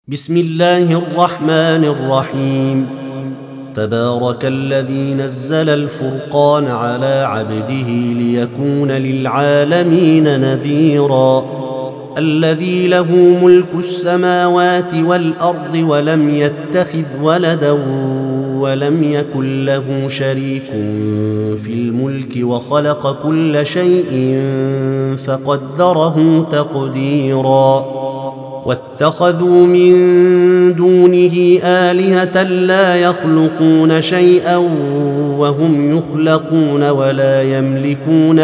بسم الله الرحمن الرحيم. تبارك الذي نزل الفرقان على عبده ليكون للعالمين نذيرا. الذي له ملك السماوات والأرض ولم يتخذ ولدا ولم يكن له شريك في الملك وخلق كل شيء فقدره تقديرا. واتخذوا من دونه آلهة لا يخلقون شيئا وهم يخلقون ولا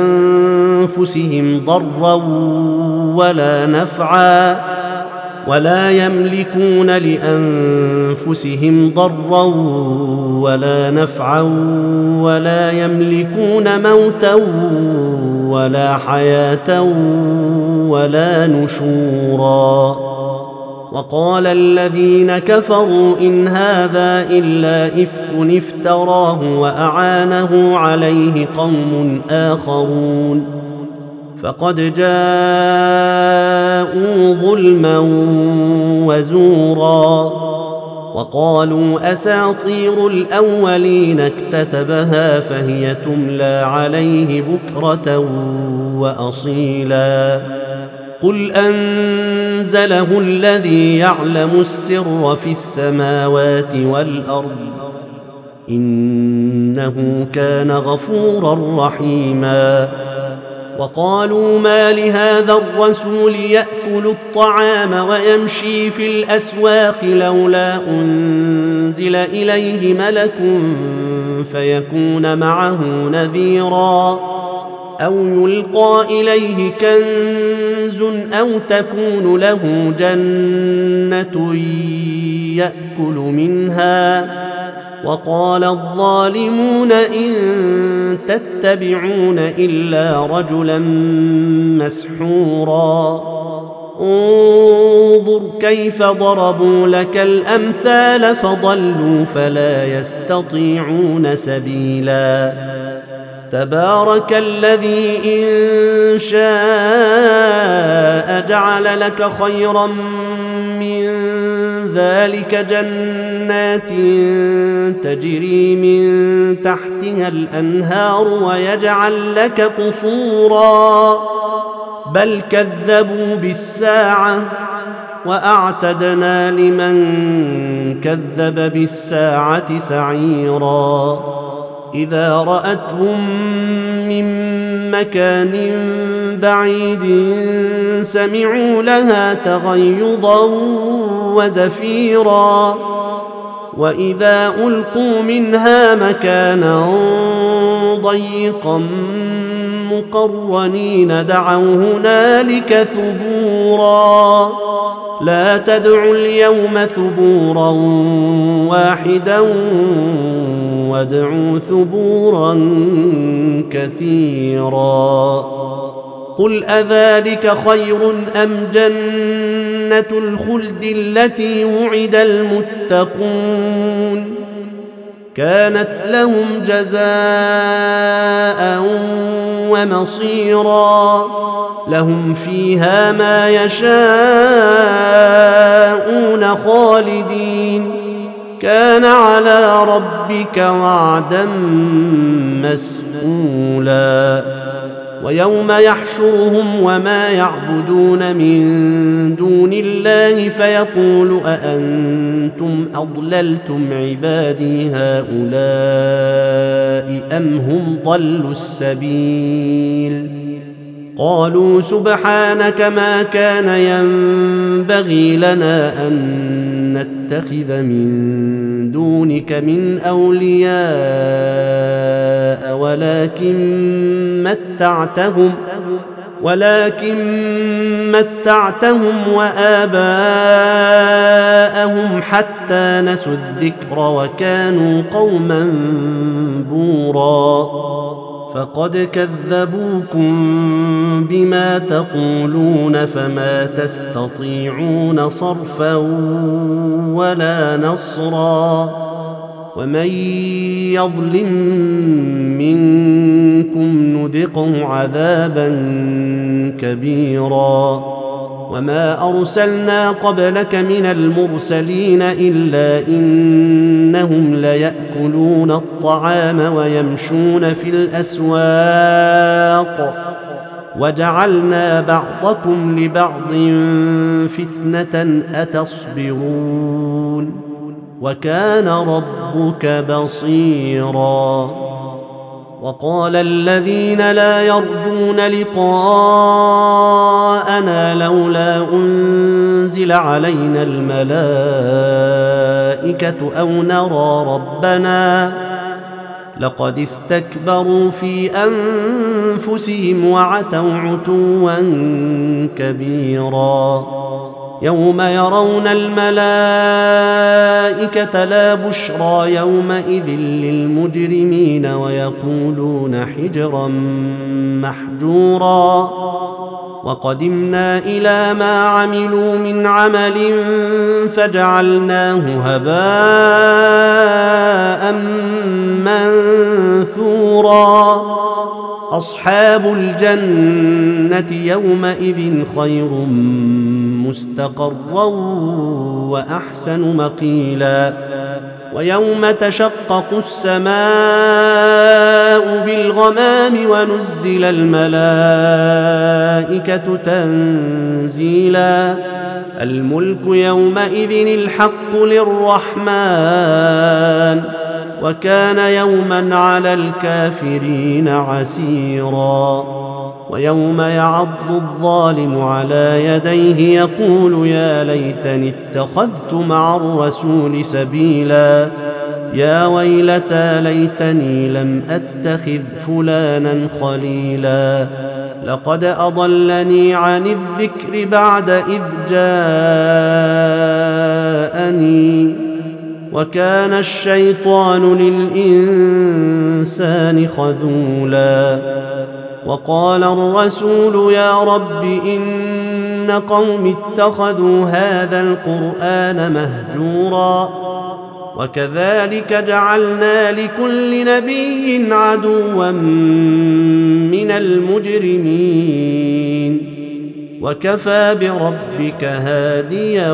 يملكون لأنفسهم ضرا ولا نفعا ولا يملكون موتا ولا حياة ولا نشورا. وقال الذين كفروا إن هذا إلا إفك افتراه وأعانه عليه قوم آخرون فقد جاءوا ظلما وزورا. وقالوا أساطير الأولين اكتتبها فهي تملى عليه بكرة وأصيلا. قل أنزله الذي يعلم السر في السماوات والأرض إنه كان غفورا رحيما. وقالوا ما لهذا الرسول يأكل الطعام ويمشي في الأسواق لولا أنزل إليه ملك فيكون معه نذيرا أو يلقى إليه كنز أو تكون له جنة يأكل منها. وقال الظالمون إن تتبعون إلا رجلا مسحورا. انظر كيف ضربوا لك الأمثال فضلوا فلا يستطيعون سبيلا. تبارك الذي إن شاء جعل لك خيرا من ذلك جنات تجري من تحتها الأنهار ويجعل لك قصورا بل كذبوا بالساعة وأعتدنا لمن كذب بالساعة سعيرا. إذا رأتهم من مكان بعيد سمعوا لها تغيظا وزفيرا. وإذا ألقوا منها مكانا ضيقا مقرنين دعوا هنالك ثبورا. لا تدعوا اليوم ثبورا واحدا وادعوا ثبورا كثيرا. قل أذلك خير أم جنة الخلد التي وعد المتقون كانت لهم جزاء ومصيرا. لهم فيها ما يشاءون خالدين كان على ربك وعدا مسئولا. ويوم يحشرهم وما يعبدون من دون الله فيقول أأنتم أضللتم عبادي هؤلاء أم هم ضلوا السبيل. قالوا سبحانك ما كان ينبغي لنا أن نتخذ من دونك من أولياء ولكن متعتهم وآباءهم حتى نسوا الذكر وكانوا قوما بورا. فقد كذبوكم بما تقولون فما تستطيعون صرفا ولا نصرا. ومن يظلم منكم نذقه عذابا كبيرا. وما أرسلنا قبلك من المرسلين إلا إنهم ليأكلون الطعام ويمشون في الأسواق وجعلنا بعضكم لبعض فتنة أتصبرون وكان ربك بصيرا. وقال الذين لا يرجون لقاءنا لولا أنزل علينا الملائكة أو نرى ربنا لقد استكبروا في أنفسهم وعتوا عتوا كبيرا. يوم يرون الملائكة لا بشرى يومئذ للمجرمين ويقولون حجرا محجورا. وقدمنا إلى ما عملوا من عمل فجعلناه هباء منثورا. أصحاب الجنة يومئذ خير مستقرا وأحسن مقيلا. ويوم تشقق السماء بالغمام ونزل الملائكة تنزيلا. الملك يومئذ الحق للرحمن وكان يوما على الكافرين عسيرا. ويوم يعض الظالم على يديه يقول يا ليتني اتخذت مع الرسول سبيلا. يا ويلتى ليتني لم أتخذ فلانا خليلا. لقد أضلني عن الذكر بعد إذ جاءني وكان الشيطان للإنسان خذولا. وقال الرسول يا رب إن قوم اتخذوا هذا القرآن مهجورا. وكذلك جعلنا لكل نبي عدوا من المجرمين وكفى بربك هاديا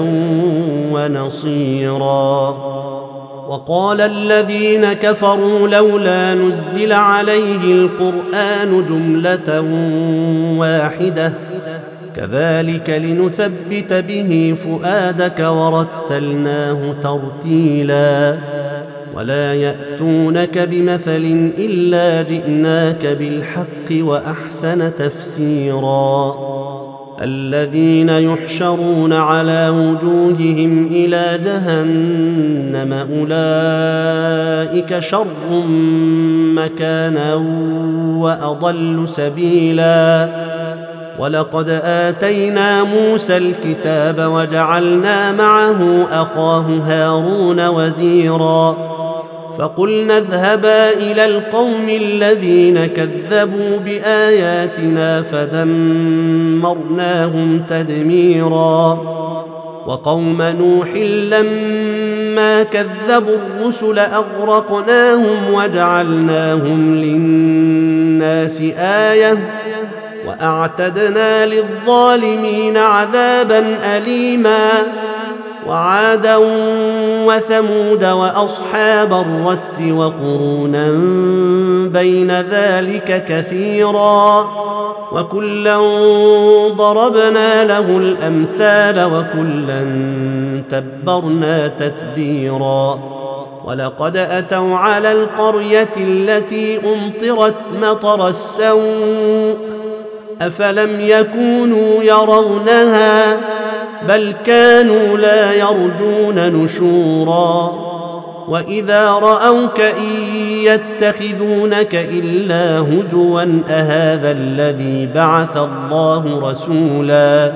ونصيرا. وقال الذين كفروا لولا نزل عليه القرآن جملة واحدة كذلك لنثبت به فؤادك ورتلناه ترتيلا. ولا يأتونك بمثل إلا جئناك بالحق وأحسن تفسيرا. الذين يحشرون على وجوههم إلى جهنم أولئك شر مكانا وأضل سبيلا. ولقد آتينا موسى الكتاب وجعلنا معه أخاه هارون وزيرا. فقلنا اذهبا إلى القوم الذين كذبوا بآياتنا فدمرناهم تدميرا. وقوم نوح لما كذبوا الرسل أغرقناهم وجعلناهم للناس آية وأعتدنا للظالمين عذابا أليما. وعادا وثمود وأصحاب الرس وقرونا بين ذلك كثيرا. وكلا ضربنا له الأمثال وكلا تبرنا تتبيرا. ولقد أتوا على القرية التي أمطرت مطر السوء أفلم يكونوا يرونها بل كانوا لا يرجون نشورا. وإذا رأوك إن يتخذونك إلا هزوا أهذا الذي بعث الله رسولا.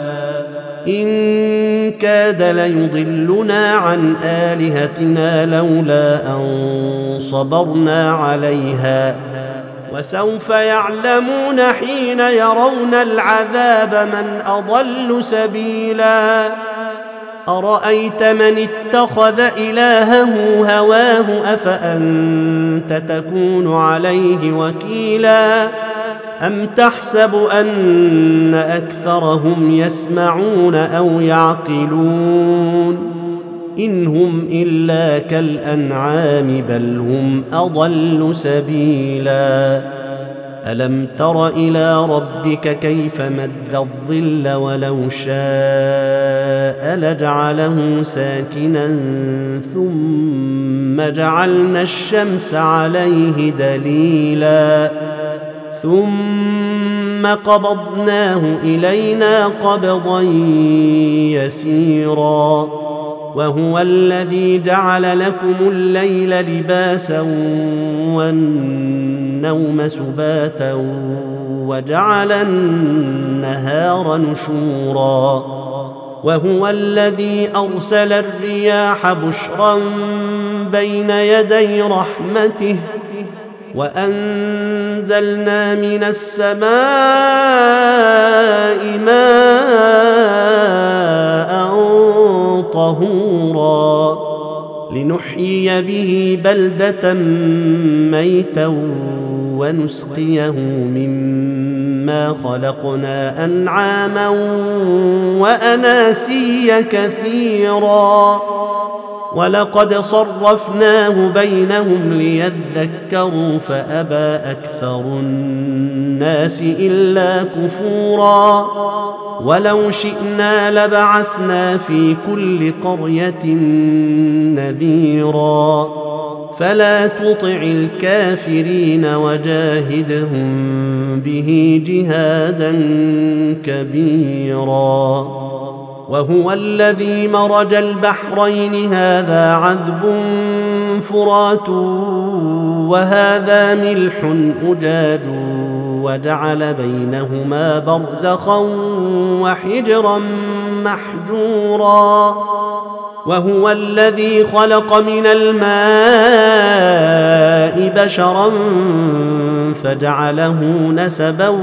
إن كاد ليضلنا عن آلهتنا لولا أن صبرنا عليها. وسوف يعلمون حين يرون العذاب من أضل سبيلا. أرأيت من اتخذ إلهه هواه أفأنت تكون عليه وكيلا. أم تحسب أن أكثرهم يسمعون أو يعقلون إن هم إلا كالأنعام بل هم أضل سبيلا ألم تر إلى ربك كيف مد الظل ولو شاء لجعله ساكنا ثم جعلنا الشمس عليه دليلا ثم قبضناه إلينا قبضا يسيرا وهو الذي جعل لكم الليل لباسا والنوم سباتا وجعل النهار نشورا وهو الذي أرسل الرياح بشرا بين يدي رحمته وأنزلنا من السماء ماء طهورا لنحيي به بلدة ميتا ونسقيه مما خلقنا أنعاما وأناسيا كثيرا ولقد صرفناه بينهم ليذكروا فأبى أكثر الناس إلا كفورا ولو شئنا لبعثنا في كل قرية نذيرا فلا تطع الكافرين وجاهدهم به جهادا كبيرا وهو الذي مرج البحرين هذا عذب فرات وهذا ملح أجاج وجعل بينهما برزخا وحجرا محجورا وهو الذي خلق من الماء بشرا فجعله نسبا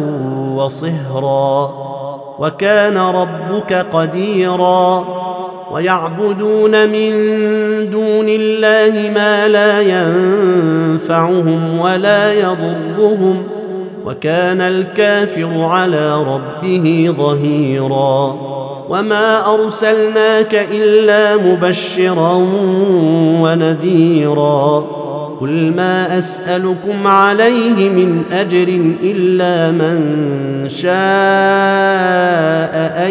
وصهرا وكان ربك قديرا ويعبدون من دون الله ما لا ينفعهم ولا يضرهم وكان الكافر على ربه ظهيرا وما أرسلناك إلا مبشرا ونذيرا قل ما أسألكم عليه من أجر إلا من شاء أن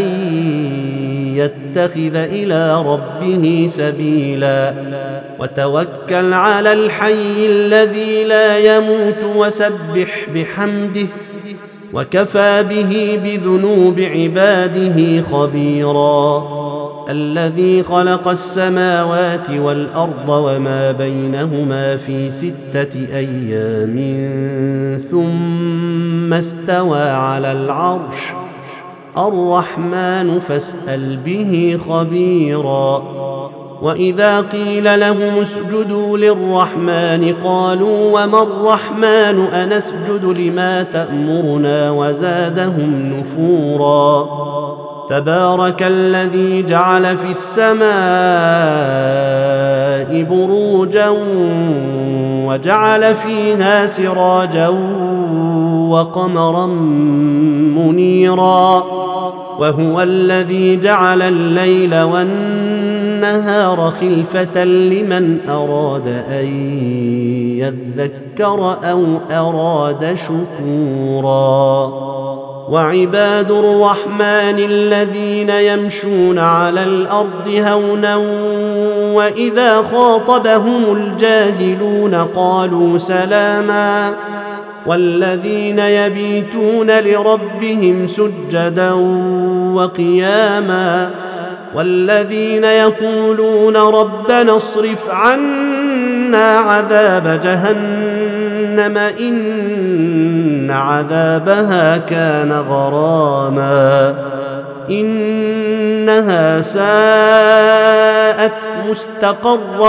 يتخذ إلى ربه سبيلا وتوكل على الحي الذي لا يموت وسبح بحمده وكفى به بذنوب عباده خبيرا الذي خلق السماوات والأرض وما بينهما في 6 أيام ثم استوى على العرش الرحمن فاسأل به خبيرا وإذا قيل لهم اسجدوا للرحمن قالوا وما الرحمن أنسجد لما تأمرنا وزادهم نفورا تبارك الذي جعل في السماء بروجا وجعل فيها سراجا وقمرا منيرا وهو الذي جعل الليل والنهار خلفة لمن أراد أن يذكر أو أراد شكورا وعباد الرحمن الذين يمشون على الأرض هونا وإذا خاطبهم الجاهلون قالوا سلاما والذين يبيتون لربهم سجدا وقياما والذين يقولون ربنا اصرف عنا عذاب جهنم إن عذابها كان غراما إنها ساءت مستقرا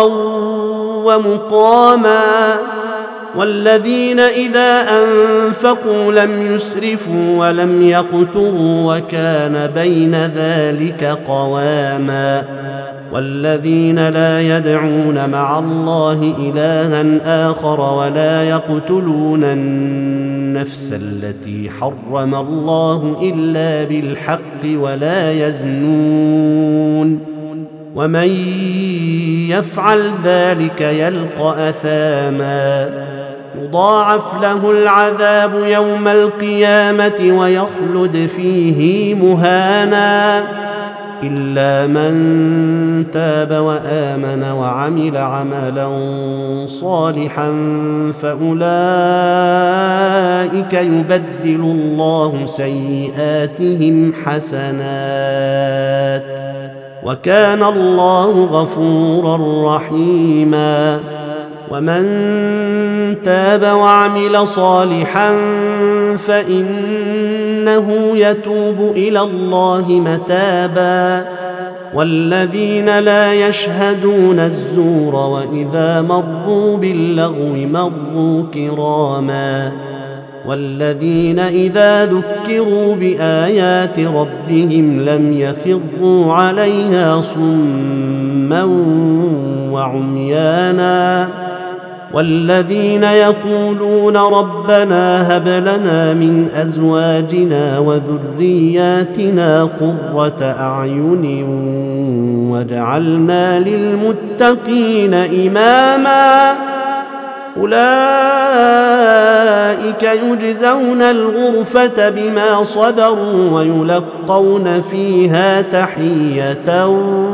ومقاما والذين إذا أنفقوا لم يسرفوا ولم يقتروا وكان بين ذلك قواما والذين لا يدعون مع الله إلها آخر ولا يقتلون النفس النفس التي حرم الله إلا بالحق ولا يزنون ومن يفعل ذلك يلقى أثاما يضاعف له العذاب يوم القيامة ويخلد فيه مهانا إلا من تاب وآمن وعمل عملا صالحا فأولئك يبدل الله سيئاتهم حسنات وكان الله غفورا رحيما ومن تاب وعمل صالحا فإنه يتوب إلى الله متابا والذين لا يشهدون الزور وإذا مروا باللغو مروا كراما والذين إذا ذكروا بآيات ربهم لم يخروا عليها صما وعميانا والذين يقولون ربنا هب لنا من أزواجنا وذرياتنا قرة أعين واجعلنا للمتقين إماما أولئك يجزون الغرفة بما صبروا ويلقون فيها تحية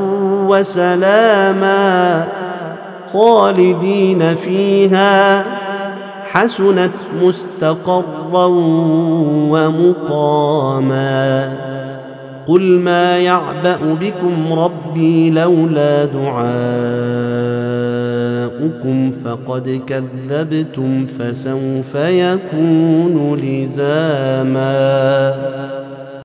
وسلاما خالدين فيها حسنت مستقرا ومقاما قل ما يعبأ بكم ربي لولا دعاؤكم فقد كذبتم فسوف يكون لزاما